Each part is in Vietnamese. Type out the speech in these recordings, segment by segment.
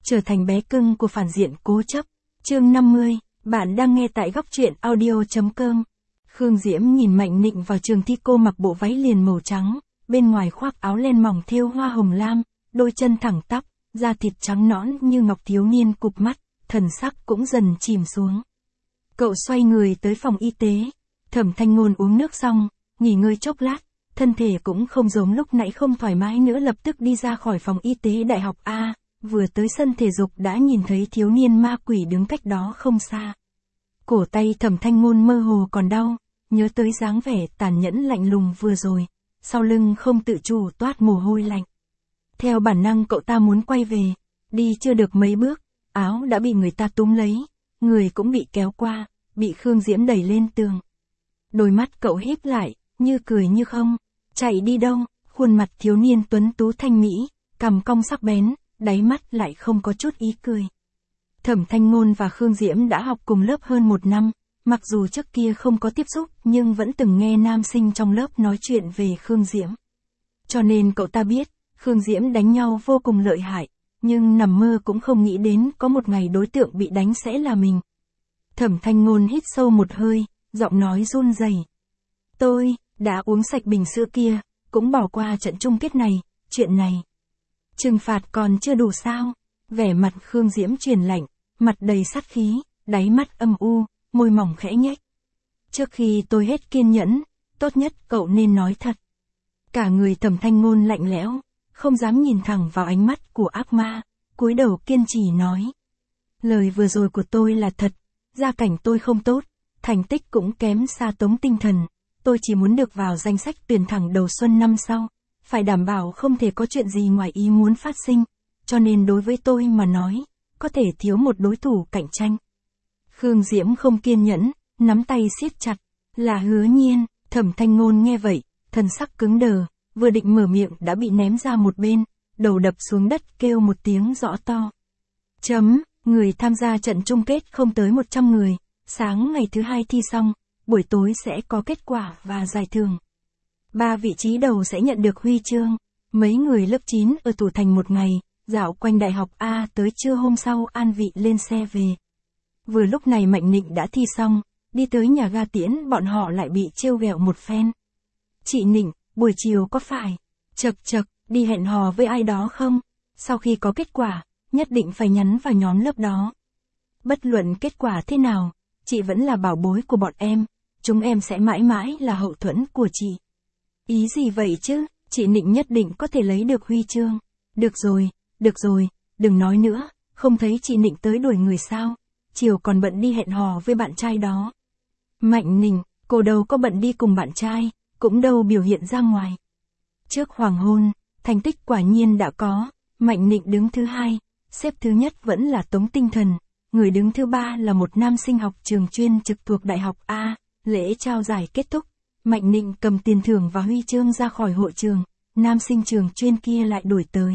trở thành bé cưng của phản diện cố chấp. Chương 50, bạn đang nghe tại góc truyện audio.com. Khương Diễm nhìn Mạnh Nịnh vào trường thi. Cô mặc bộ váy liền màu trắng, bên ngoài khoác áo len mỏng thêu hoa hồng lam, đôi chân thẳng tắp, da thịt trắng nõn như ngọc. Thiếu niên cụp mắt, thần sắc cũng dần chìm xuống. Cậu xoay người tới phòng y tế. Thẩm Thanh Ngôn uống nước xong, nghỉ ngơi chốc lát, thân thể cũng không giống lúc nãy không thoải mái nữa, lập tức đi ra khỏi phòng y tế Đại học A. Vừa tới sân thể dục đã nhìn thấy thiếu niên ma quỷ đứng cách đó không xa. Cổ tay Thẩm Thanh Ngôn mơ hồ còn đau, nhớ tới dáng vẻ tàn nhẫn lạnh lùng vừa rồi, sau lưng không tự chủ toát mồ hôi lạnh. Theo bản năng cậu ta muốn quay về, đi chưa được mấy bước, áo đã bị người ta túm lấy, người cũng bị kéo qua, bị Khương Diễm đẩy lên tường. Đôi mắt cậu híp lại, như cười như không. Chạy đi đâu? Khuôn mặt thiếu niên tuấn tú thanh mỹ, cằm cong sắc bén, đáy mắt lại không có chút ý cười. Thẩm Thanh Ngôn và Khương Diễm đã học cùng lớp hơn 1 năm, mặc dù trước kia không có tiếp xúc nhưng vẫn từng nghe nam sinh trong lớp nói chuyện về Khương Diễm. Cho nên cậu ta biết, Khương Diễm đánh nhau vô cùng lợi hại, nhưng nằm mơ cũng không nghĩ đến có một ngày đối tượng bị đánh sẽ là mình. Thẩm Thanh Ngôn hít sâu một hơi, giọng nói run rẩy. Tôi đã uống sạch bình sữa kia, cũng bỏ qua trận chung kết này, chuyện này. Trừng phạt còn chưa đủ sao? Vẻ mặt Khương Diễm chuyển lạnh, mặt đầy sát khí, đáy mắt âm u, môi mỏng khẽ nhếch. Trước khi tôi hết kiên nhẫn, tốt nhất cậu nên nói thật. Cả người Thẩm Thanh Ngôn lạnh lẽo, không dám nhìn thẳng vào ánh mắt của ác ma, cúi đầu kiên trì nói. Lời vừa rồi của tôi là thật, gia cảnh tôi không tốt, thành tích cũng kém xa Tống Tinh Thần. Tôi chỉ muốn được vào danh sách tuyển thẳng đầu xuân năm sau, phải đảm bảo không thể có chuyện gì ngoài ý muốn phát sinh, cho nên đối với tôi mà nói, có thể thiếu một đối thủ cạnh tranh. Khương Diễm không kiên nhẫn, nắm tay siết chặt, là Hứa Nhiên. Thẩm Thanh Ngôn nghe vậy, thần sắc cứng đờ, vừa định mở miệng đã bị ném ra một bên, đầu đập xuống đất kêu một tiếng rõ to. Người tham gia trận chung kết không tới 100 người, sáng ngày thứ 2 thi xong, buổi tối sẽ có kết quả và giải thưởng. 3 vị trí đầu sẽ nhận được huy chương. Mấy người lớp 9 ở Thủ Thành một ngày, dạo quanh Đại học A tới trưa hôm sau an vị lên xe về. Vừa lúc này Mạnh Nịnh đã thi xong, đi tới nhà ga tiễn bọn họ lại bị trêu ghẹo một phen. Chị Nịnh, buổi chiều có phải chật đi hẹn hò với ai đó không? Sau khi có kết quả, nhất định phải nhắn vào nhóm lớp đó. Bất luận kết quả thế nào, chị vẫn là bảo bối của bọn em, chúng em sẽ mãi mãi là hậu thuẫn của chị. Ý gì vậy chứ, chị Nịnh nhất định có thể lấy được huy chương. Được rồi, đừng nói nữa, không thấy chị Nịnh tới đuổi người sao, chiều còn bận đi hẹn hò với bạn trai đó. Mạnh Nịnh, cô đâu có bận đi cùng bạn trai, cũng đâu biểu hiện ra ngoài. Trước hoàng hôn, thành tích quả nhiên đã có, Mạnh Nịnh đứng thứ 2, xếp thứ nhất vẫn là Tống Tinh Thần, người đứng thứ 3 là một nam sinh học trường chuyên trực thuộc Đại học A. Lễ trao giải kết thúc, Mạnh Nịnh cầm tiền thưởng và huy chương ra khỏi hội trường, nam sinh trường chuyên kia lại đuổi tới.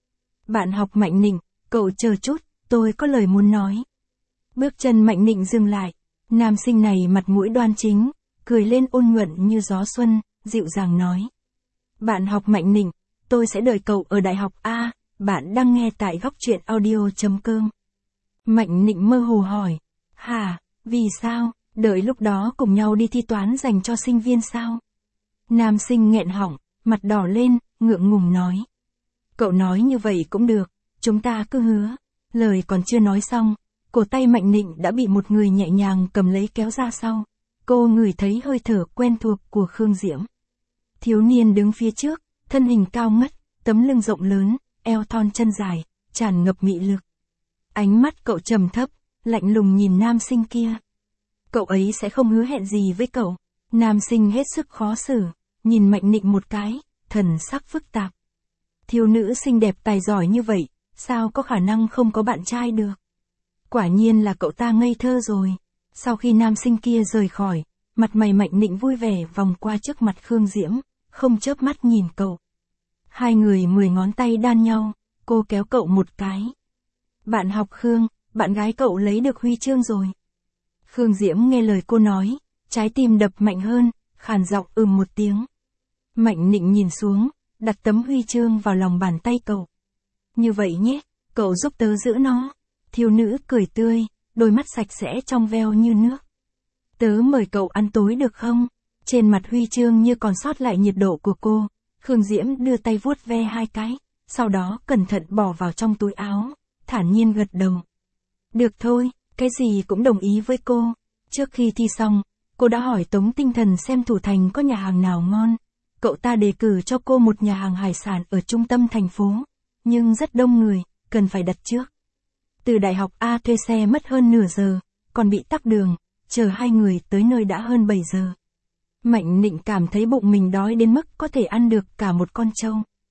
Bạn học Mạnh Nịnh, cậu chờ chút, tôi có lời muốn nói. Bước chân Mạnh Nịnh dừng lại, nam sinh này mặt mũi đoan chính, cười lên ôn nhuận như gió xuân, dịu dàng nói. Bạn học Mạnh Nịnh, tôi sẽ đợi cậu ở Đại học A, bạn đang nghe tại góc truyện audio.com. Mạnh Nịnh mơ hồ hỏi, hả, vì sao, đợi lúc đó cùng nhau đi thi toán dành cho sinh viên sao? Nam sinh nghẹn họng, mặt đỏ lên, ngượng ngùng nói. Cậu nói như vậy cũng được, chúng ta cứ hứa. Lời còn chưa nói xong, cổ tay Mạnh Nịnh đã bị một người nhẹ nhàng cầm lấy kéo ra sau. Cô ngửi thấy hơi thở quen thuộc của Khương Diễm. Thiếu niên đứng phía trước, thân hình cao ngất, tấm lưng rộng lớn, eo thon chân dài, tràn ngập mị lực. Ánh mắt cậu trầm thấp, lạnh lùng nhìn nam sinh kia. Cậu ấy sẽ không hứa hẹn gì với cậu. Nam sinh hết sức khó xử, nhìn Mạnh Nịnh một cái, thần sắc phức tạp. Thiếu nữ xinh đẹp tài giỏi như vậy, sao có khả năng không có bạn trai được? Quả nhiên là cậu ta ngây thơ rồi. Sau khi nam sinh kia rời khỏi, mặt mày Mạnh Nịnh vui vẻ vòng qua trước mặt Khương Diễm, không chớp mắt nhìn cậu. Hai người 10 ngón tay đan nhau, cô kéo cậu một cái. Bạn học Khương, bạn gái cậu lấy được huy chương rồi. Khương Diễm nghe lời cô nói, trái tim đập mạnh hơn, khàn giọng một tiếng. Mạnh Nịnh nhìn xuống, đặt tấm huy chương vào lòng bàn tay cậu. Như vậy nhé, Cậu giúp tớ giữ nó. Thiếu nữ cười tươi, đôi mắt sạch sẽ trong veo như nước. Tớ mời cậu ăn tối được không? Trên mặt huy chương như còn sót lại nhiệt độ của cô, Khương Diễm đưa tay vuốt ve hai cái, sau đó cẩn thận bỏ vào trong túi áo, thản nhiên gật đầu. Được thôi, cái gì cũng đồng ý với cô. Trước khi thi xong, cô đã hỏi Tống Tinh Thần xem Thủ Thành có nhà hàng nào ngon. Cậu ta đề cử cho cô một nhà hàng hải sản ở trung tâm thành phố, nhưng rất đông người, cần phải đặt trước. Từ đại học A thuê xe mất hơn nửa giờ, còn bị tắc đường, chờ hai người tới nơi đã hơn 7 giờ. Mạnh Nịnh cảm thấy bụng mình đói đến mức có thể ăn được cả một con trâu.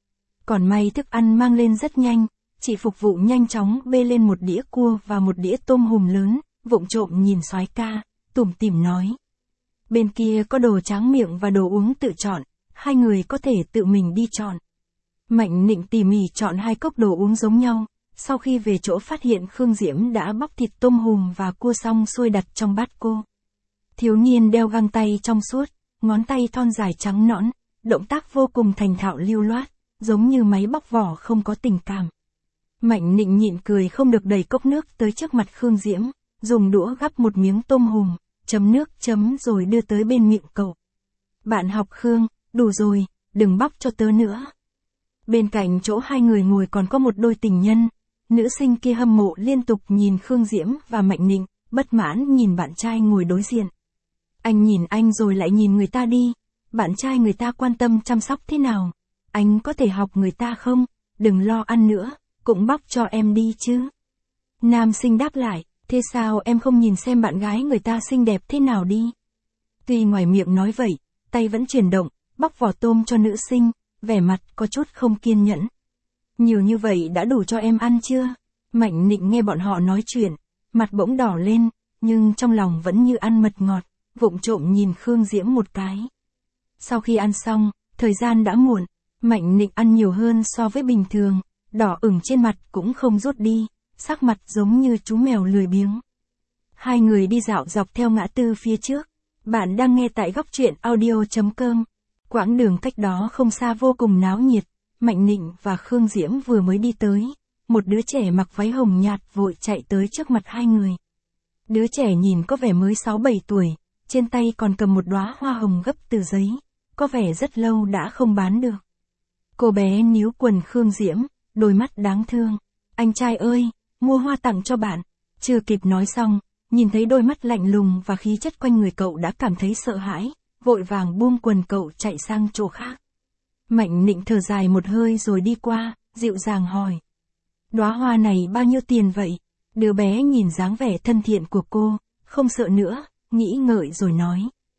Còn may thức ăn mang lên rất nhanh, chị phục vụ nhanh chóng bê lên một đĩa cua và một đĩa tôm hùm lớn, vụng trộm nhìn soái ca, tủm tỉm nói. Bên kia có đồ tráng miệng và đồ uống tự chọn, hai người có thể tự mình đi chọn. Mạnh Nịnh tỉ mỉ chọn hai cốc đồ uống giống nhau, sau khi về chỗ phát hiện Khương Diễm đã bóc thịt tôm hùm và cua xong xuôi đặt trong bát cô. Thiếu niên đeo găng tay trong suốt, ngón tay thon dài trắng nõn, động tác vô cùng thành thạo lưu loát, giống như máy bóc vỏ không có tình cảm. Mạnh Nịnh nhịn cười không được đẩy cốc nước tới trước mặt Khương Diễm, dùng đũa gắp một miếng tôm hùm, chấm nước chấm rồi đưa tới bên miệng cậu. Bạn học Khương, đủ rồi, đừng bóc cho tớ nữa. Bên cạnh chỗ hai người ngồi còn có một đôi tình nhân. Nữ sinh kia hâm mộ liên tục nhìn Khương Diễm và Mạnh Nịnh, bất mãn nhìn bạn trai ngồi đối diện. Anh nhìn anh rồi lại nhìn người ta đi, bạn trai người ta quan tâm chăm sóc thế nào? Anh có thể học người ta không? Đừng lo ăn nữa, cũng bóc cho em đi chứ. Nam sinh đáp lại, thế sao em không nhìn xem bạn gái người ta xinh đẹp thế nào đi? Tuy ngoài miệng nói vậy, tay vẫn chuyển động, bóc vỏ tôm cho nữ sinh, vẻ mặt có chút không kiên nhẫn. Nhiều như vậy đã đủ cho em ăn chưa? Mạnh Nịnh nghe bọn họ nói chuyện, mặt bỗng đỏ lên, nhưng trong lòng vẫn như ăn mật ngọt, vụng trộm nhìn Khương Diễm một cái. Sau khi ăn xong, thời gian đã muộn, Mạnh Nịnh ăn nhiều hơn so với bình thường, đỏ ửng trên mặt cũng không rút đi, sắc mặt giống như chú mèo lười biếng. Hai người đi dạo dọc theo ngã tư phía trước. Bạn đang nghe tại góc truyện audio.com. Quãng đường cách đó không xa vô cùng náo nhiệt. Mạnh Nịnh và Khương Diễm vừa mới đi tới, một đứa trẻ mặc váy hồng nhạt vội chạy tới trước mặt hai người. Đứa trẻ nhìn có vẻ mới 6-7 tuổi, trên tay còn cầm một đóa hoa hồng gấp từ giấy, có vẻ rất lâu đã không bán được. Cô bé níu quần Khương Diễm, đôi mắt đáng thương. Anh trai ơi, mua hoa tặng cho bạn. Chưa kịp nói xong, nhìn thấy đôi mắt lạnh lùng và khí chất quanh người cậu đã cảm thấy sợ hãi, vội vàng buông quần cậu chạy sang chỗ khác. Mạnh Nịnh thở dài một hơi rồi đi qua, dịu dàng hỏi. Đóa hoa này bao nhiêu tiền vậy? Đứa bé nhìn dáng vẻ thân thiện của cô, không sợ nữa, nghĩ ngợi rồi nói.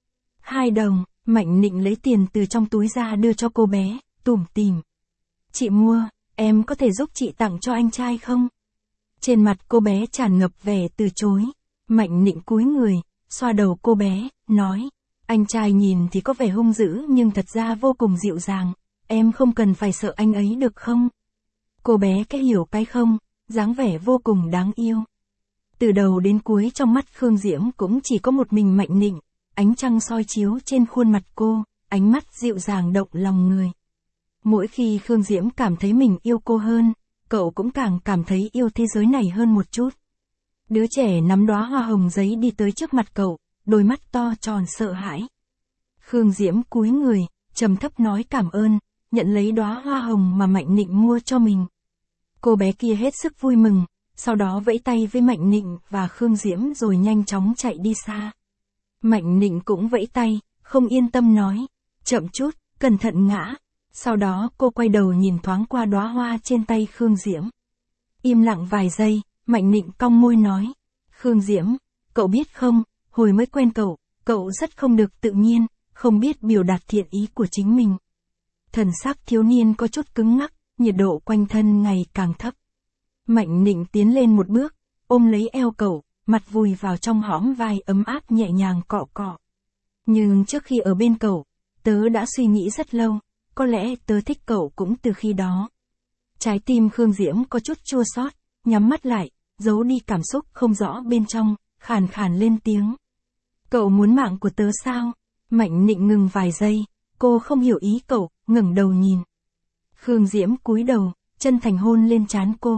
2 đồng, Mạnh Nịnh lấy tiền từ trong túi ra đưa cho cô bé, tủm tỉm. Chị mua, em có thể giúp chị tặng cho anh trai không? Trên mặt cô bé tràn ngập vẻ từ chối. Mạnh Nịnh cúi người, xoa đầu cô bé, nói. Anh trai nhìn thì có vẻ hung dữ nhưng thật ra vô cùng dịu dàng, em không cần phải sợ anh ấy được không? Cô bé cái hiểu cái không, dáng vẻ vô cùng đáng yêu. Từ đầu đến cuối trong mắt Khương Diễm cũng chỉ có một mình Mạnh Nịnh, ánh trăng soi chiếu trên khuôn mặt cô, ánh mắt dịu dàng động lòng người. Mỗi khi Khương Diễm cảm thấy mình yêu cô hơn, cậu cũng càng cảm thấy yêu thế giới này hơn một chút. Đứa trẻ nắm đóa hoa hồng giấy đi tới trước mặt cậu, đôi mắt to tròn sợ hãi. Khương Diễm cúi người, trầm thấp nói cảm ơn, nhận lấy đóa hoa hồng mà Mạnh Nịnh mua cho mình. Cô bé kia hết sức vui mừng, sau đó vẫy tay với Mạnh Nịnh và Khương Diễm rồi nhanh chóng chạy đi xa. Mạnh Nịnh cũng vẫy tay, không yên tâm nói, chậm chút, cẩn thận ngã. Sau đó cô quay đầu nhìn thoáng qua đóa hoa trên tay Khương Diễm. Im lặng vài giây, Mạnh Nịnh cong môi nói, Khương Diễm, cậu biết không, hồi mới quen cậu rất không được tự nhiên, không biết biểu đạt thiện ý của chính mình. Thần sắc thiếu niên có chút cứng ngắc, nhiệt độ quanh thân ngày càng thấp. Mạnh Nịnh tiến lên một bước, ôm lấy eo cậu, mặt vùi vào trong hõm vai ấm áp nhẹ nhàng cọ cọ. Nhưng trước khi ở bên cậu, tớ đã suy nghĩ rất lâu, có lẽ tớ thích cậu cũng từ khi đó. Trái tim Khương Diễm có chút chua xót, nhắm mắt lại, giấu đi cảm xúc không rõ bên trong, khàn khàn lên tiếng. Cậu muốn mạng của tớ sao? Mạnh Nịnh ngừng vài giây, cô không hiểu ý cậu, ngẩng đầu nhìn. Khương Diễm cúi đầu, chân thành hôn lên trán cô.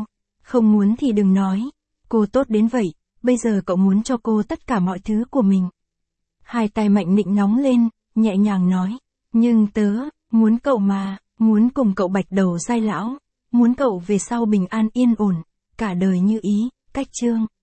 Không muốn thì đừng nói. Cô tốt đến vậy, bây giờ cậu muốn cho cô tất cả mọi thứ của mình. Hai tay Mạnh Nịnh nóng lên, nhẹ nhàng nói. Nhưng tớ, muốn cậu mà, muốn cùng cậu bạch đầu giai lão, muốn cậu về sau bình an yên ổn, cả đời như ý, Cách Trương.